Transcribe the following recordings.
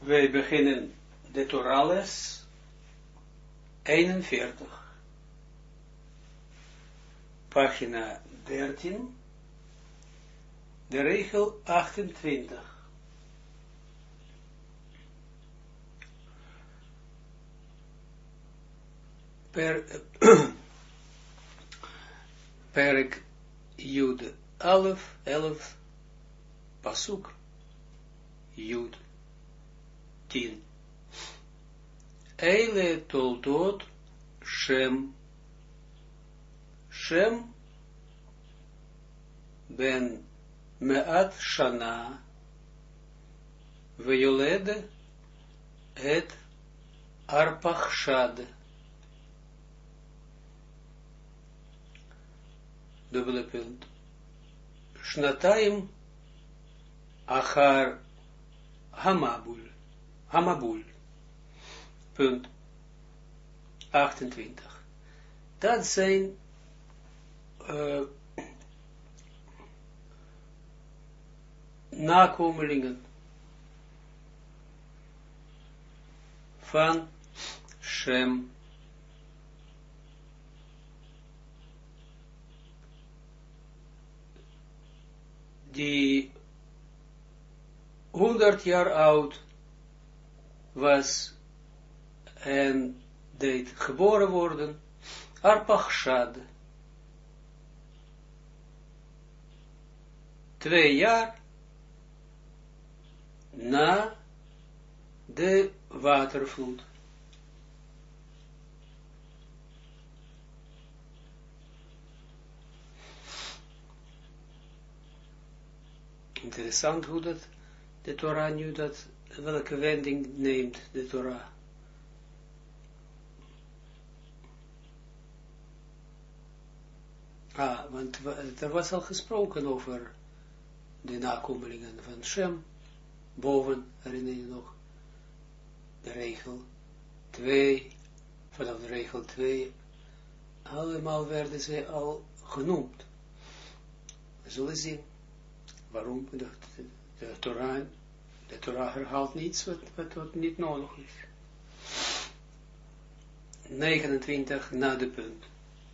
Wij beginnen de Torah-les 41, pagina 13, de regel 28. Perk Jud 11, pasuk Jud 10. Eile toldot Shem. Shem ben me'at shana veyoled et Arpachshad. Dubbele punt. Shnataim achar Hamabul. Punt 28. Dat zijn nakomelingen van Shem. Die 100 jaar oud was en deed geboren worden, Arpachshad. 2 jaar na de watervloed. Interessant hoe dat de Torah nu welke wending neemt de Torah. Want er was al gesproken over de nakomelingen van Shem, boven, herinner je nog, de regel 2, vanaf de regel 2, allemaal werden ze al genoemd. We zullen zien waarom de Torah herhaalt niets wat niet nodig is. 29 na de punt.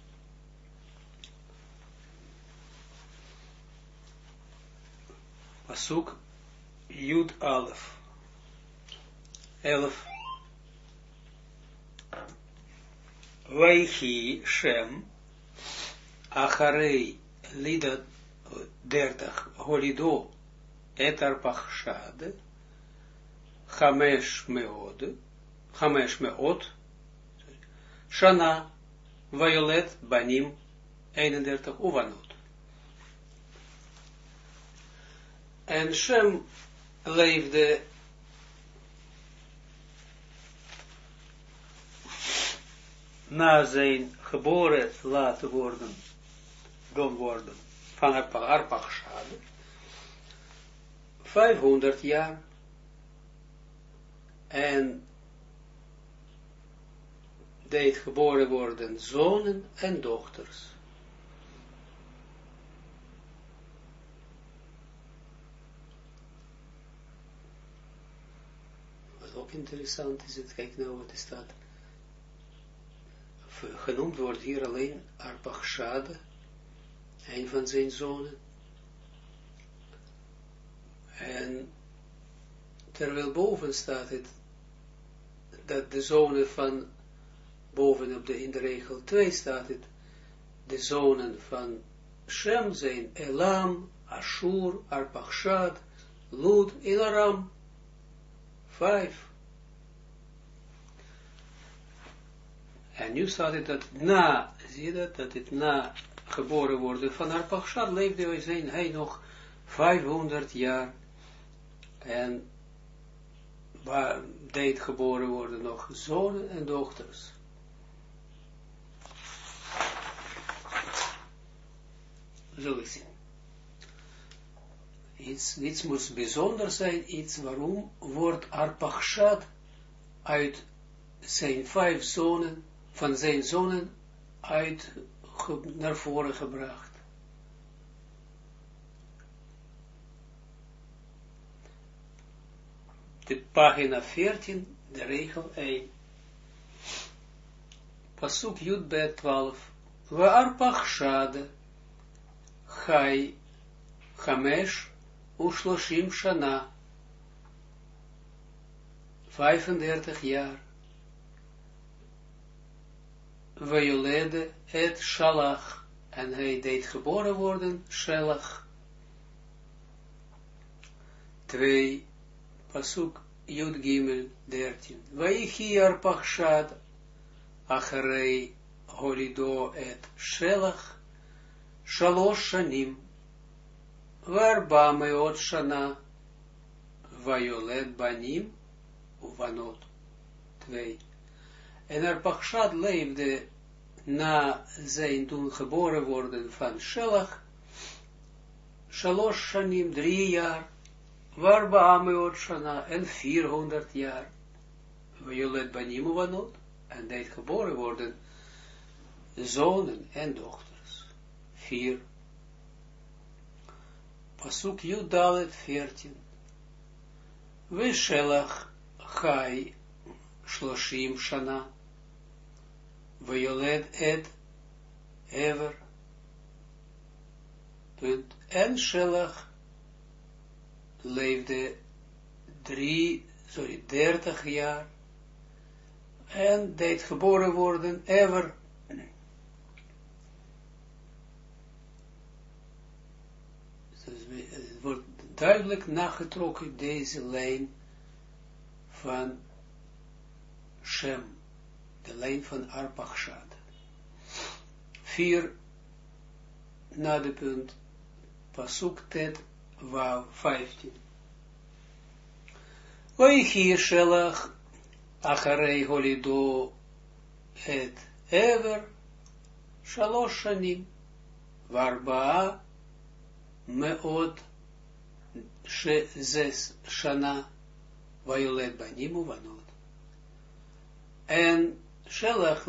Pasuk Jud 11. Vayhi Shem Acharei Lidat 30 Holido et Arpachshad Chamesh meot Shana Vayolet Banim 31 Uvanot. En Shem leefde na zijn geboren laten worden, van Arpachshad, 500 jaar, en deed geboren worden zonen en dochters. Wat ook interessant is, het, kijk nou wat er staat. Genoemd wordt hier alleen Arpachshad, een van zijn zonen. En terwijl boven staat het, dat de zonen van, bovenop in de regel 2 staat het, de zonen van Shem zijn Elam, Ashur, Arpachshad, Lud en Aram. 5. En nu staat het dat na, zie je dat het na geboren worden van Arpachshad leefde hij nog 500 jaar en deed geboren worden nog zonen en dochters. Zullen we zien. Iets moet bijzonder zijn, iets waarom wordt Arpachshad uit zijn 5 zonen, van zijn zonen naar voren gebracht. de pagina 14, de regel 1. Pasuk Yud Bet 12. Waarpachshad, Chai, Chamesh, Ushloshim Shana, 35 jaar. Vejolede et Shalach, en hij deed geboren worden, Shalach. 2. Pasuk Yud Gimel 13. Vaichi Arpachshad, Acharei Holido et Shelach, Shalosh Shanim, Varba Meot Shana, Vayoled Banim, Uvanot. 2. En Arpachshad leefde na zijn toen geboren worden van Shelach, Shalosh Shanim, 3 jaar, Varba Meot Shana, en 400 jaar, Vayoled Banim, Uvanot, en deed geboren worden zonen en dochters. 4. Pasuk Yud Dalet 14. Veshelach Chai Shloshim Shana, Vayoled et Ever. Punt. En Shelach leefde 30 jaar en deed geboren worden, Ever. Het wordt duidelijk nagetrokken, deze lijn van Shem, de lijn van Arpachshad. 4, na de punt, Pasuk Tet, Wav 15. Vaichi Shelach, Acharei Holido et Ever, Shalosh Shanim, Varba Meot Shezes Shana, Vayoled Banim Uvanot. En Shelach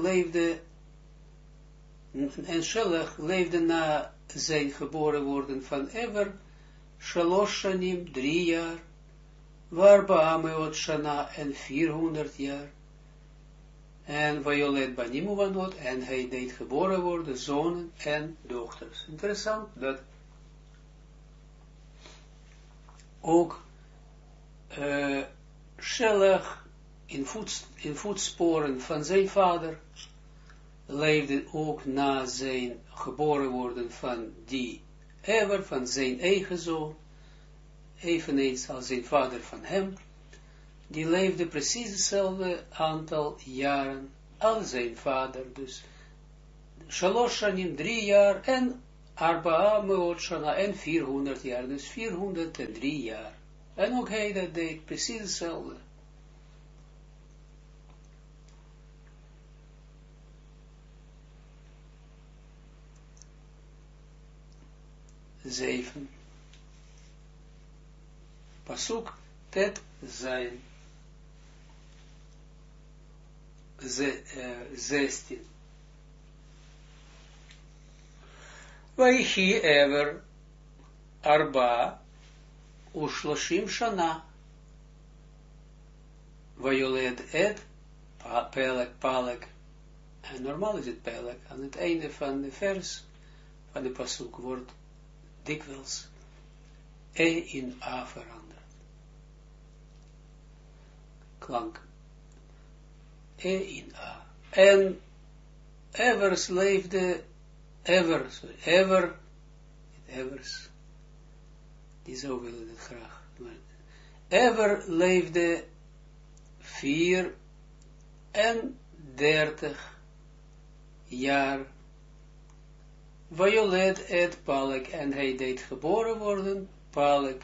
leefde na zijn geboren worden van Ever, Shalosh Shanim, 3 jaar, Varba Meot Shana, en 400 jaar. En Vayoled Banim Uvanot, en hij deed geboren worden, zonen en dochters. Interessant dat ook Shelach in voetsporen van zijn vader leefde ook na zijn geboren worden van die Ever, van zijn eigen zoon, eveneens als zijn vader van hem, die leefde precies hetzelfde aantal jaren als zijn vader, dus Shalosh Shanim, 3 jaar, en Arba'a Meot Shana, en 400 jaar, dus 403 jaar. En ook hij dat deed precies hetzelfde. 7. Pasuk Tet Zayin. 16. Vaichi Ever Arba Ushloshim Shana, Vayoled et Pelek. En normaal is het Pelek. Aan het einde van de vers van de pasuk wordt dikwijls in A veranderd. Klank. In A. En Evers leefde, Evers, die zo willen het graag. Ever leefde 34 jaar. Vayoled et Palek, en hij deed geboren worden, Palek.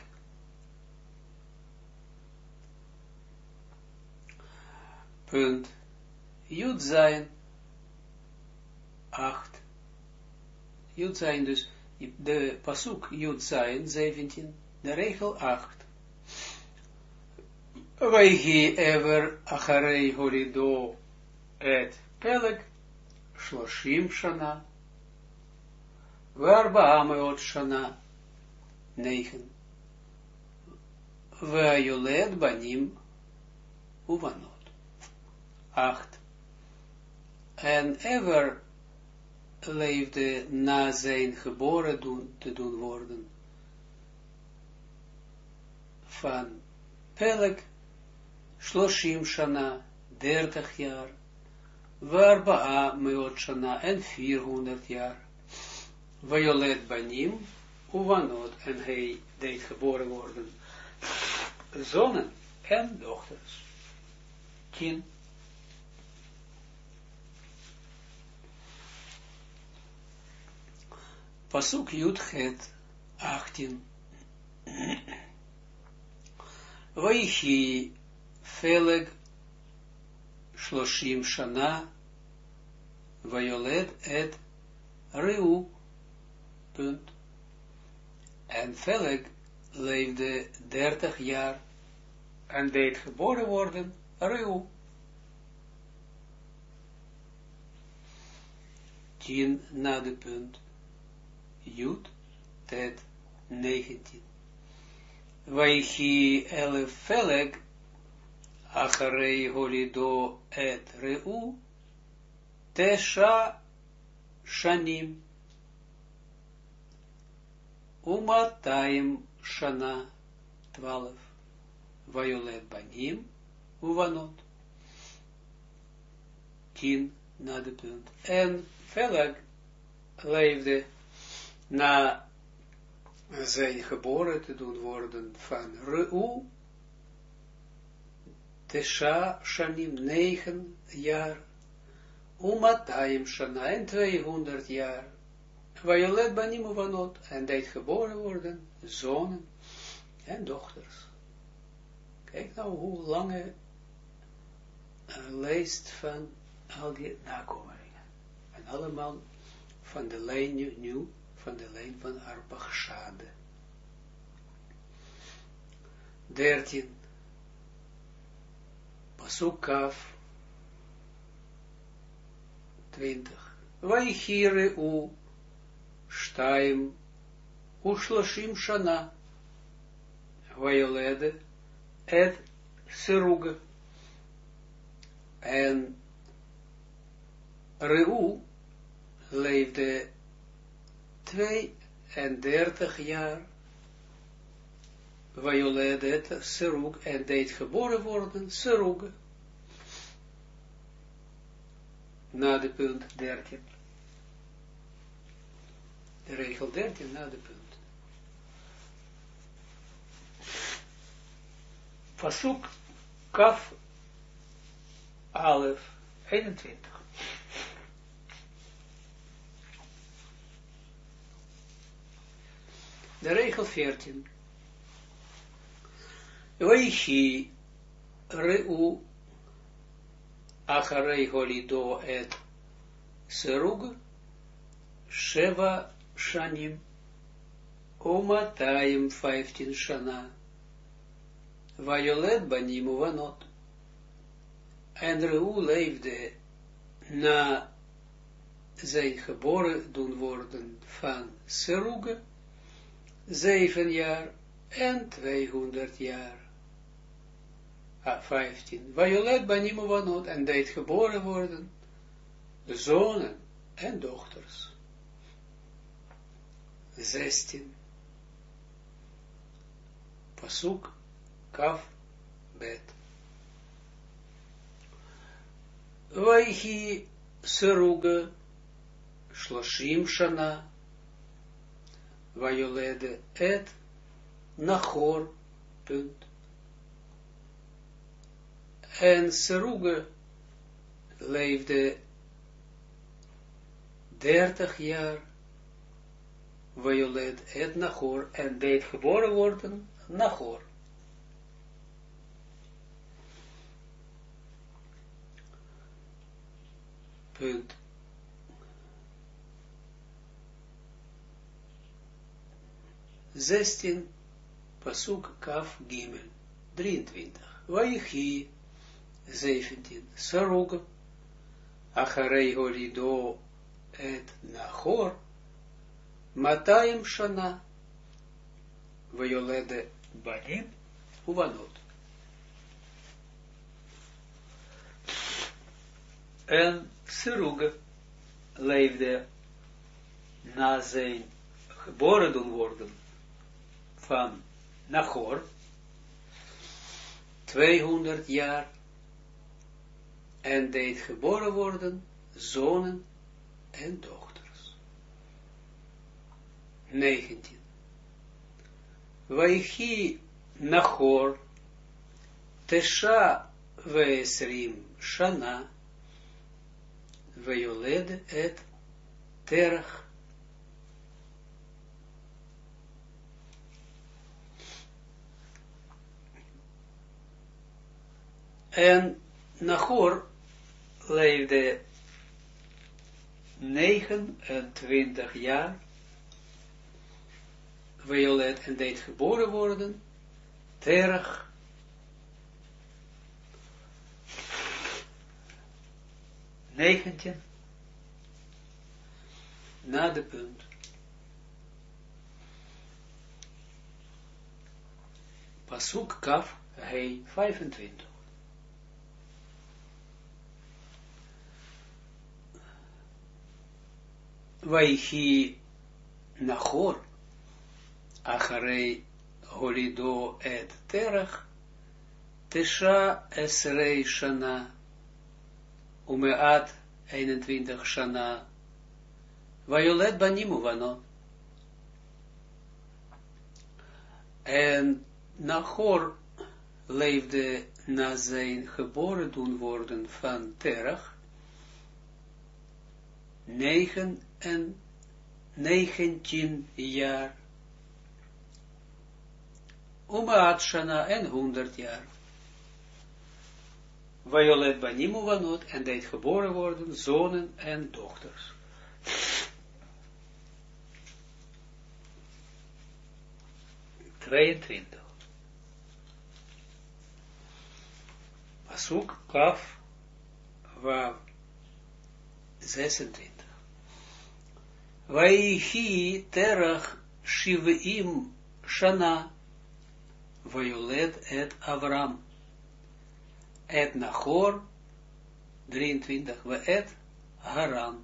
Punt. Jud zijn 8. Jud zijn dus, de pasuk Jud zijn 17, de regel 8. Vaihi Ever Acharei Holido et Pelek Shloshim Shana, Varba Meot Shana 9. Vayoled Banim uvanot. 8. En ever leefde na zijn geboren te doen worden van Peleg 30 shana, 30 jaar, Varba'a meot shana en 400 jaar, Vayolet banim, uvanot, en hij deed geboren worden zonen en dochters. 10. Pasuk Yud-Het 18. Vaichi Feleg 30 shana, Vayoled et Reu. Punt. En Feleg leefde 30 jaar en deed geboren worden Reu. 10 na de punt. Jud, Tet, 19. Vaichi elef Feleg, acharei holido et Reu, Tesha shanim, Umatayim shana, 12. Vayolet banim, uvanot. 10 na de punt. En Feleg leefde na zijn geboren te doen worden van Reu, Tesha shanim, 9 jaar, Umatayim shana, en 200 jaar, Vayolet banim uvanot, en deed geboren worden zonen en dochters. Kijk nou hoe lange lijst van al die nakomelingen. En allemaal van de lijn nu, van de lijn van Arpachshade. 13. Pasuk Kaf 20. Vaichi Reu 2 ושלושים shana, Vayolede et Seruge. En Reu leefde 32 jaar, Vayolede et Serug, en deed geboren worden Seruge. Na de punt 13. De regel 13 na de punt. Pasuk Kaf Alef 21. De regel 14. Vaichi Reu acharei holido et Serug 7 shanim, Umatayim 15 shana, Vayolet banim uvanot. En Reu leefde na zijn geboren doen worden van Seruge 7 jaar en 200 jaar. 15. Vayolet banim uvanot, en deed geboren worden de zonen en dochters. 16. Pasuk Kaf Bet. Vaichi Seruge 30 shana, Vayolede et Nachor. Punt. En Seruge leefde 30 jaar, Vayoled et Nachor, en deed geboren worden Nachor. Punt. Zestien, Pasuk Kaf Gimel 23. Vaichi 17. Serug acharei holido et Nachor 200 shana, Vayolede banim uvanot. En Serug leefde na zijn geboren doen worden van Nachor 200 jaar en deed geboren worden zonen en dochters. 19. Vaichi Nachor Tesha Veesrim Shana Vejoled et Terach. En Nachor leefde 29 jaar, Violet en deed geboren worden, Terach, 19, na de punt. Pasuk Kaf, Hei, 25. Vaichi Nachor, Acharei Holido et Terach, Tesha Esrei Shana, Umeat 21 Shana, Vajolet Banim Uvanot. En Nachor leefde na zijn geboren doen worden van Terach 19 jaar. Umaat Shana en 100 jaar. Vajolet Banim Uvanot en deed geboren worden zonen en dochters. Tweeëntwintig. Pasuk Kaf Wav 26. Vaichi Terach Shivim Shana Violet et Avram et Nachor 23 et Haran.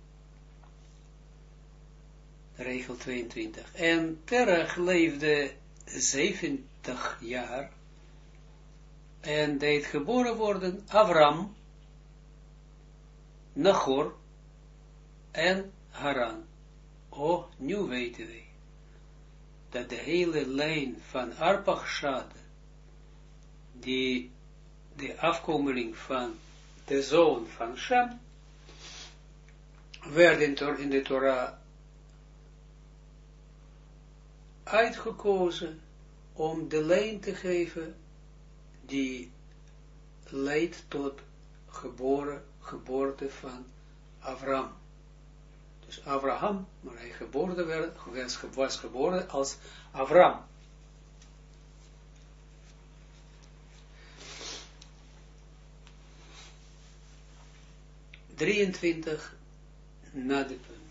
Regel 22. En Terach leefde 70 jaar en deed geboren worden Avram, Nachor en Haran. Oh, nu weten wij dat de hele lijn van Arpachshad, die de afkomeling van de zoon van Shem, werd in de Torah uitgekozen om de lijn te geven die leidt tot geboorte van Avram. Dus Abraham, maar hij was geboren als Avram. (23) na de punt.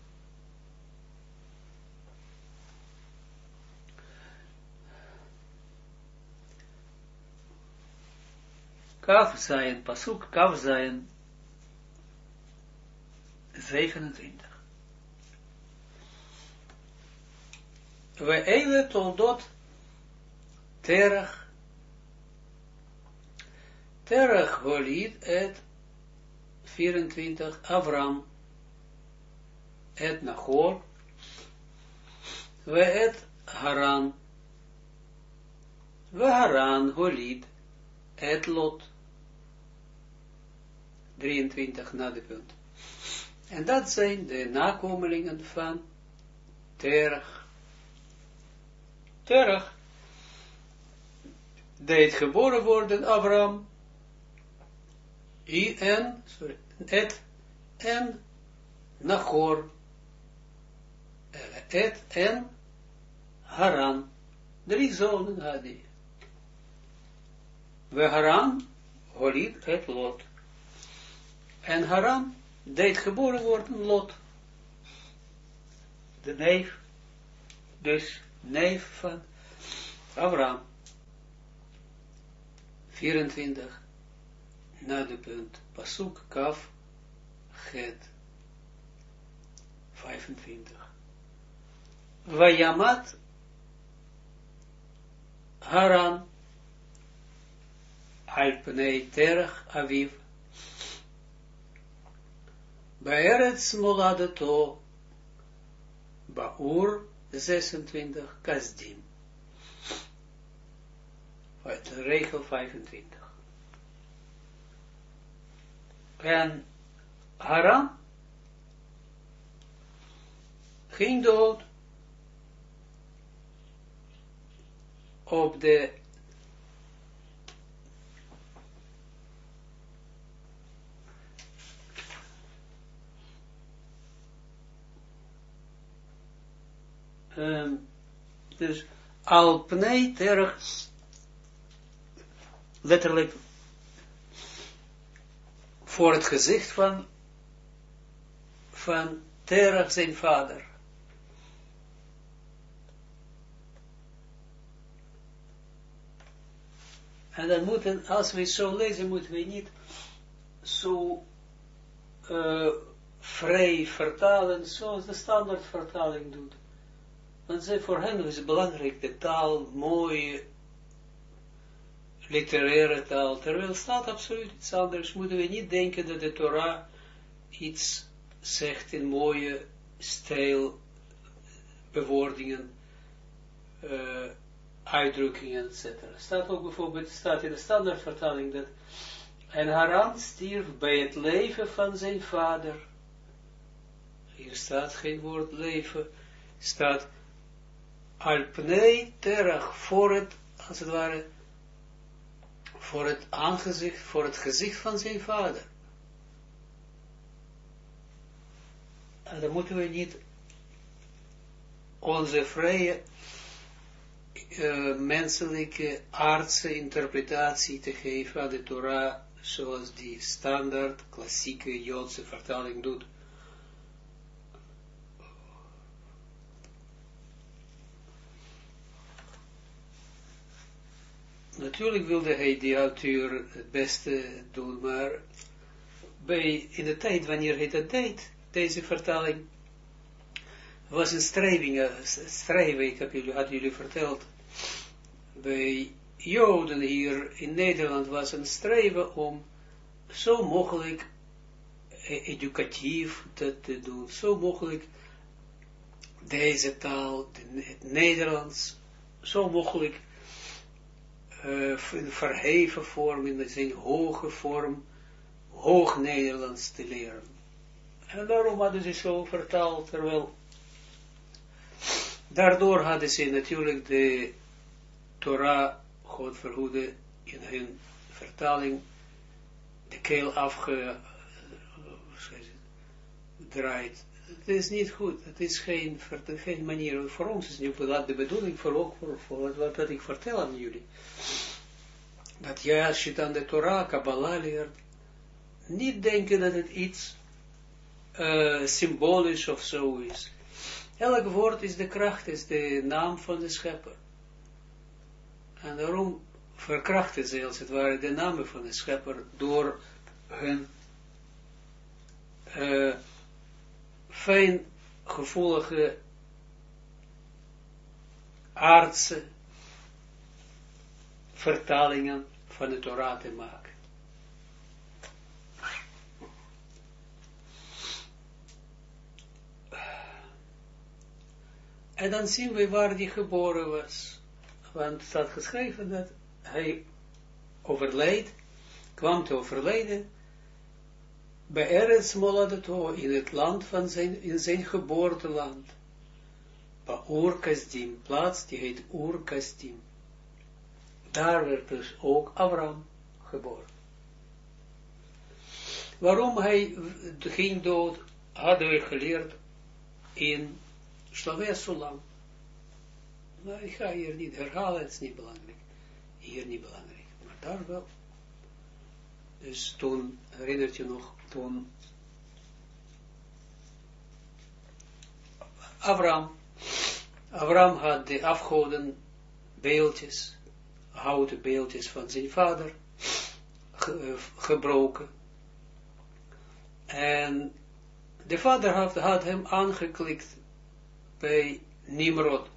Kaf Zayin, Pasuk Kaf Zayin 27. We eile toldot Terach. Terach holid et 24 Avram et Nachor we et Haran. We Haran holid et Lot. 23 na de punt. En dat zijn de nakomelingen van Terach. Terach deed geboren worden Avram en Nachor en Haran. 3 zonen had hij. We Haran holid et Lot. En Haran deed geboren worden Lot. De neef, dus neef van Avram. 24 na de punt, pasuk kaf, het, 25. Vayamat Haran al pnei terach aviv Be'eretz moladato Ba'ur 26 Kasdim. Regel 25. En Haran ging dood op de dus al pnei terach, letterlijk voor het gezicht van Terach zijn vader. En dan moeten, als we zo lezen, moeten we niet zo vrij vertalen, zoals de standaardvertaling doet. Want voor hen is het belangrijk, de taal, mooie, literaire taal, terwijl staat absoluut iets anders. Moeten we niet denken dat de Torah iets zegt in mooie stijl, bewoordingen, uitdrukkingen, etc. Staat ook bijvoorbeeld, staat in de standaardvertaling dat en Haran stierf bij het leven van zijn vader. Hier staat geen woord leven, staat al pnei terach, voor het, als het ware, voor het aangezicht, voor het gezicht van zijn vader. En dan moeten we niet onze vrije menselijke aardse interpretatie te geven aan de Torah, zoals die standaard klassieke Joodse vertaling doet. Natuurlijk wilde hij die auteur het beste doen, maar in de tijd wanneer hij dat deed, deze vertaling, was een streven, ik had jullie verteld, bij Joden hier in Nederland was een streven om zo mogelijk educatief dat te doen, zo mogelijk deze taal, het Nederlands, zo mogelijk in verheven vorm, in zijn hoge vorm, hoog Nederlands te leren. En daarom hadden ze zo vertaald, terwijl daardoor hadden ze natuurlijk de Torah, God verhoede, in hun vertaling de keel afgedraaid. Het is niet goed, het is geen manier, voor ons is niet de bedoeling, voor wat ik vertel aan jullie. Dat ja, als je dan de Torah, Kabbalah leert, niet denken dat het iets symbolisch of zo is. Elk woord is de kracht, is de naam van de schepper. En daarom verkrachten ze als het ware de namen van de schepper door hun fijngevoelige aardse vertalingen van de Torah te maken. En dan zien we waar hij geboren was. Want het staat geschreven dat hij overleed, kwam te overlijden bij Eretz Moladato, in het land van in zijn geboorteland. Bij Ur Kasdim, plaats die heet Ur Kasdim. Daar werd dus ook Abraham geboren. Waarom hij ging dood, hadden we geleerd in Slavia Sulam. Nou, ik ga hier niet herhalen, het is niet belangrijk. Hier niet belangrijk, maar daar wel. Dus toen, herinnert je nog, toen Abraham had de afgoden beeldjes, houten beeldjes van zijn vader, gebroken. En de vader had hem aangeklikt bij Nimrod.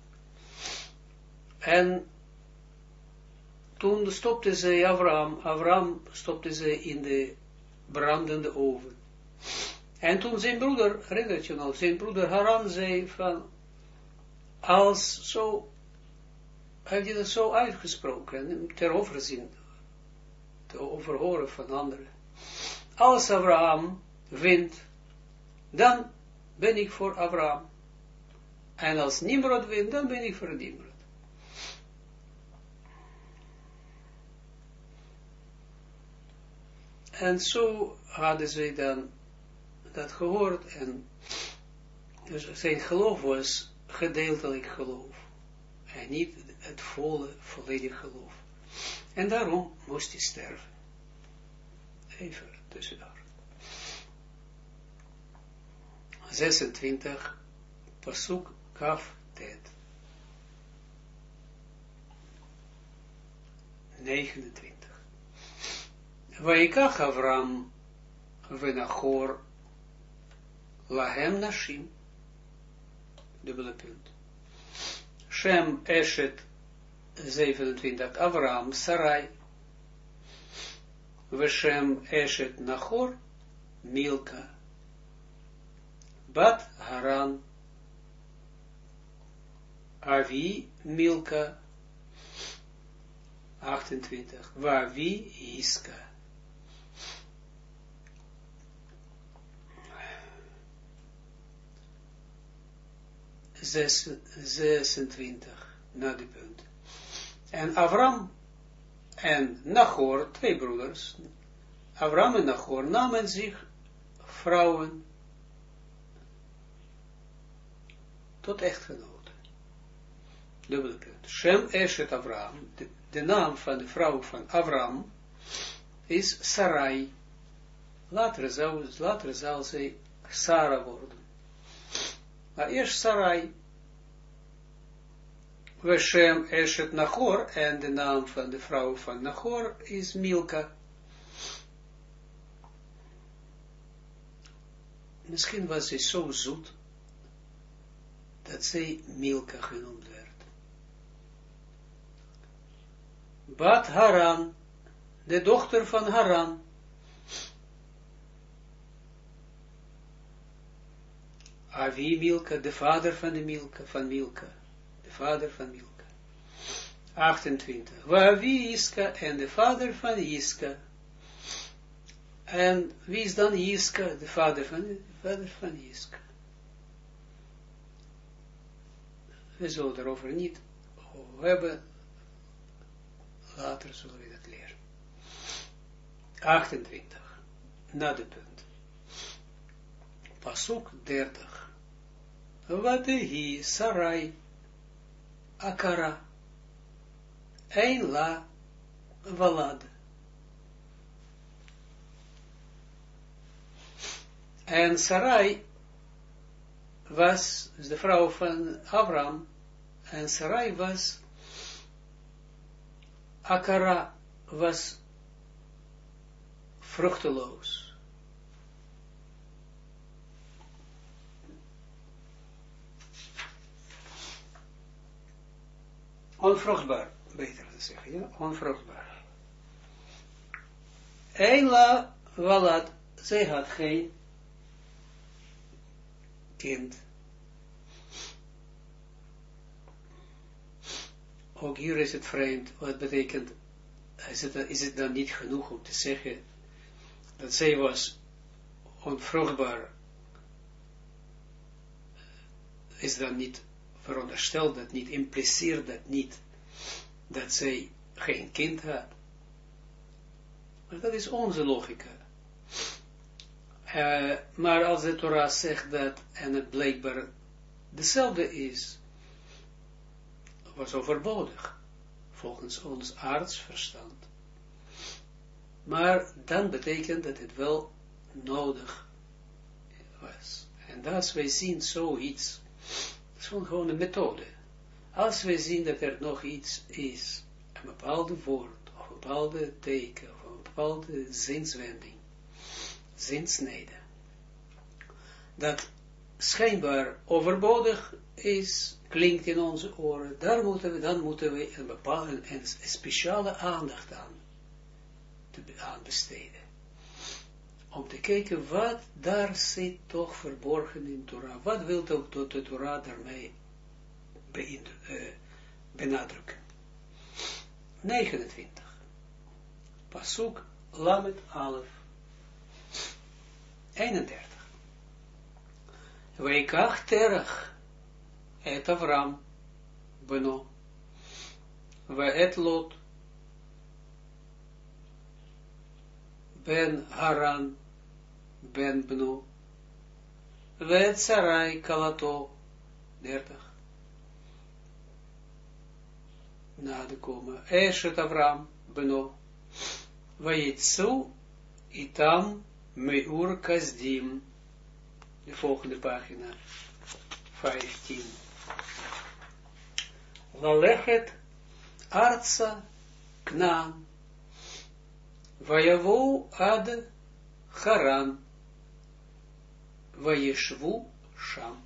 En toen stopte zij Abraham stopte zij in de brandende oven. En toen zijn broeder, herinnert je nog, zijn broeder Haran zei van, als zo, heeft hij dat zo uitgesproken, ter overzien, te overhoren van anderen. Als Abraham wint, dan ben ik voor Abraham. En als Nimrod wint, dan ben ik voor Nimrod. En zo hadden zij dan dat gehoord. En dus zijn geloof was gedeeltelijk geloof. En niet het volledig geloof. En daarom moest hij sterven. Even tussendoor. 26, Pasuk Kaf Tet. 29. Vaikach Avram venachor lahem nashim. Dubbele punt. Shem Eshet 27. Avram Sarai. Veshem Eshet Nachor Milka. Bat Haran. Avi Milka. 28. Vavi Iska. 26 na die punt. En Avram en Nachor, twee broeders, Avram en Nachor namen zich vrouwen tot echtgenoten. Dubbele punt. Shem Eshet Avram, de naam van de vrouw van Avram is Sarai. Later zal zij Sarah worden. Maar eerst Sarai. Veshem Eshet Nachor, en de naam van de vrouw van Nachor is Milka. Misschien was zij zo zoet, dat zij Milka genoemd werd. Bat Haran, de dochter van Haran. Avi Milka, de vader van de Milka, de vader van Milka. 28. Wavi Iska, en de vader van Iska. En wie is dan Iska, de vader van Iska? We zullen daarover niet hebben, later zullen we dat leren. 28. Na de punt. Pasuk 30. Vadehi Sarai Akara Ein la Valad. En Sarai was de vrouw van Avram, en Sarai was Akara, was vruchteloos. Onvruchtbaar, beter te zeggen, ja, onvruchtbaar. Eila Walad, zij had geen kind. Ook hier is het vreemd, wat betekent, is het dan niet genoeg om te zeggen, dat zij was onvruchtbaar, is dan niet verondersteld, dat niet impliceert, dat niet, dat zij geen kind had. Maar dat is onze logica. Maar als de Torah zegt dat, en het blijkbaar dezelfde is, was overbodig, volgens ons aardsverstand. Maar dan betekent dat het wel nodig was. En als wij zien zoiets, het is gewoon een methode. Als wij zien dat er nog iets is, een bepaalde woord, of een bepaalde teken, of een bepaalde zinswending, zinsnede. Dat schijnbaar overbodig is, klinkt in onze oren, dan moeten we een bepaalde, een speciale aandacht aan besteden. Om te kijken wat daar zit toch verborgen in Torah. Wat wil de Torah daarmee benadrukken? 29. Pasuk Lamet Alef 31. Weikach terach et Avram beno et Lot ben Haran ben beno et Sarai kalato 30. Na de koma Eshet Avram beno Vayitzu itam meur kasdim. De volgende pagina 15. Lalechet artsa knaan vayavo ad Haran vayeshvu sham.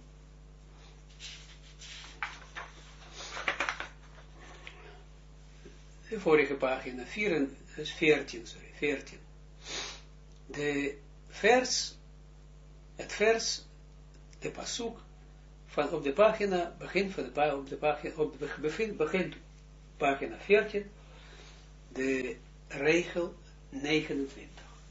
De vorige pagina 14. De pasuk van op de pagina, begint pagina 14, de regel 29.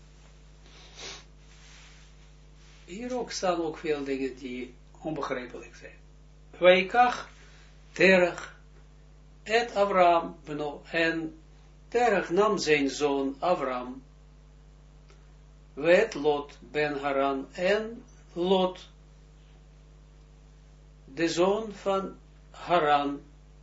Hier ook staan ook veel dingen die onbegrijpelijk zijn. Weikach, terach, et Avram, en terach nam zijn zoon Avram, wet Lot ben Haran, en Lot, de zoon van Haran,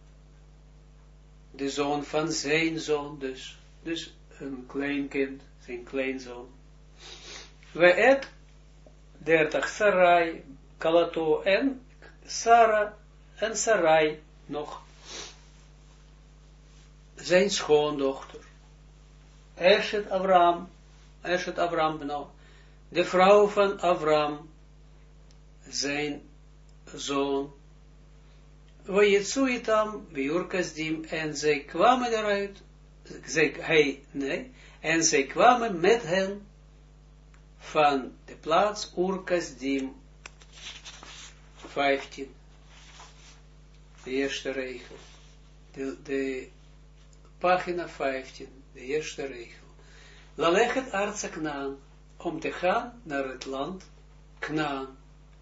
de zoon van zijn zoon, dus een kleinkind, zijn kleinzoon. Weet 30 Sarai, Kalato en Sarah en Sarai nog zijn schoondochter. Eshet Avram, de vrouw van Avram, zijn zoon. Vayetsuitam, Biurkasdim, en zij kwamen eruit, en zij kwamen met hen van de plaats Urkasdim. 15. De eerste regel. De pagina 15, de eerste regel. Lalechet artsa Knaan, om te gaan naar het land Knaan.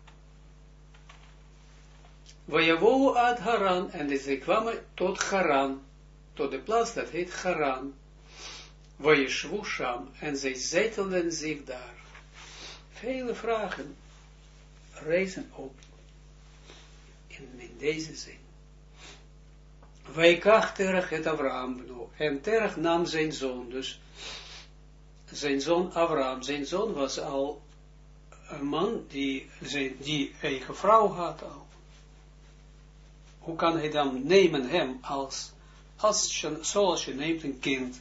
Vayavo ad Haran, en zij kwamen tot Haran, tot de plaats dat heet Haran. Vayeshvu sham, en zij zetelden zich daar. Vele vragen reizen op in deze zin. Weikach terach et Avram, en terach nam zijn zoon, dus zijn zoon Avram, zijn zoon was al een man die eigen vrouw had al. Hoe kan hij dan nemen hem zoals je neemt een kind,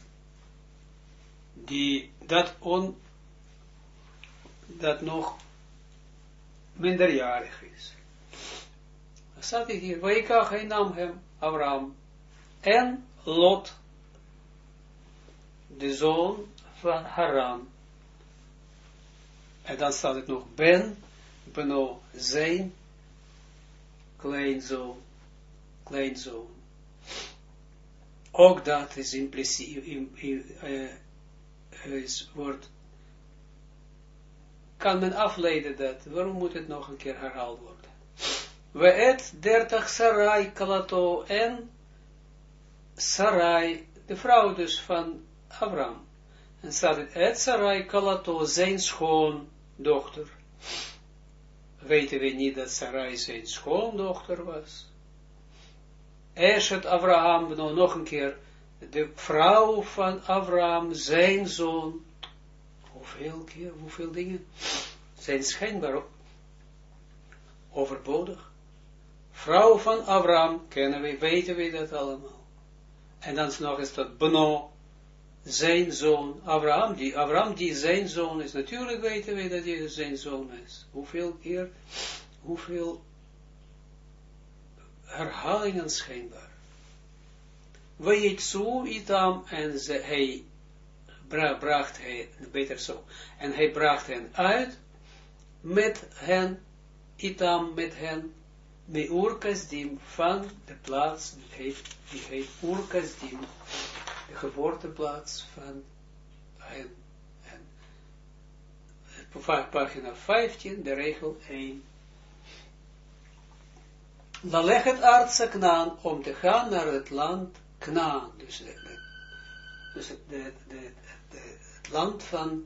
die dat nog minderjarig is. Dan staat het hier, Weikach, hij nam hem, Avram, en Lot, de zoon van Haran. En dan staat het nog, Beno, zijn kleinzoon. Ook dat is kan men afleiden dat, waarom moet het nog een keer herhaald worden? Weet 30 Sarai Kalato, en Sarai, de vrouw dus van Avram. En staat het, et Sarai Kalato, zijn schoondochter. Weten we niet dat Sarai zijn schoondochter was? Eshet Abraham, nog een keer, de vrouw van Abraham, zijn zoon. Hoeveel dingen zijn schijnbaar overbodig. Vrouw van Abraham, weten we dat allemaal. En dan nog eens dat Beno, zijn zoon, Abraham die zijn zoon is, natuurlijk weten we dat hij zijn zoon is. Hoeveel herhalingen schijnbaar. Vayitzu itam, en hij bracht hij, beter zo, en hij bracht hen uit, met hen, itam, met hen, de Ur-Kasdim van de plaats, die heet Ur-Kasdim, de geboorteplaats van hen. Pagina 15, de regel 1. Lalechet artsa Knaan, om te gaan naar het land Knaan, dus het land van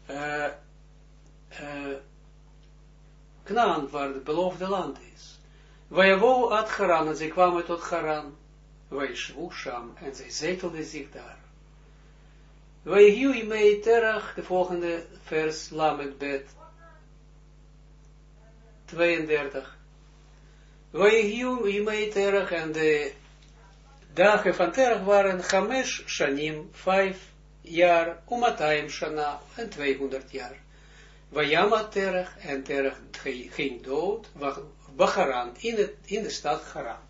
Knaan, waar het beloofde land is. Vayavo ad Haran, en zij kwamen tot Haran. Vayishvu Sham, en zij zetelden zich daar. Vayihu imei terach, de volgende vers, Lamed Bet 32. Vayihu imei terach, en de dagen van terach waren Chamesh Shanim, 5 jaar, Umatayim Shana, en 200 jaar. Vayama terach, en terach ging dood, Bacharan, in de stad Haran.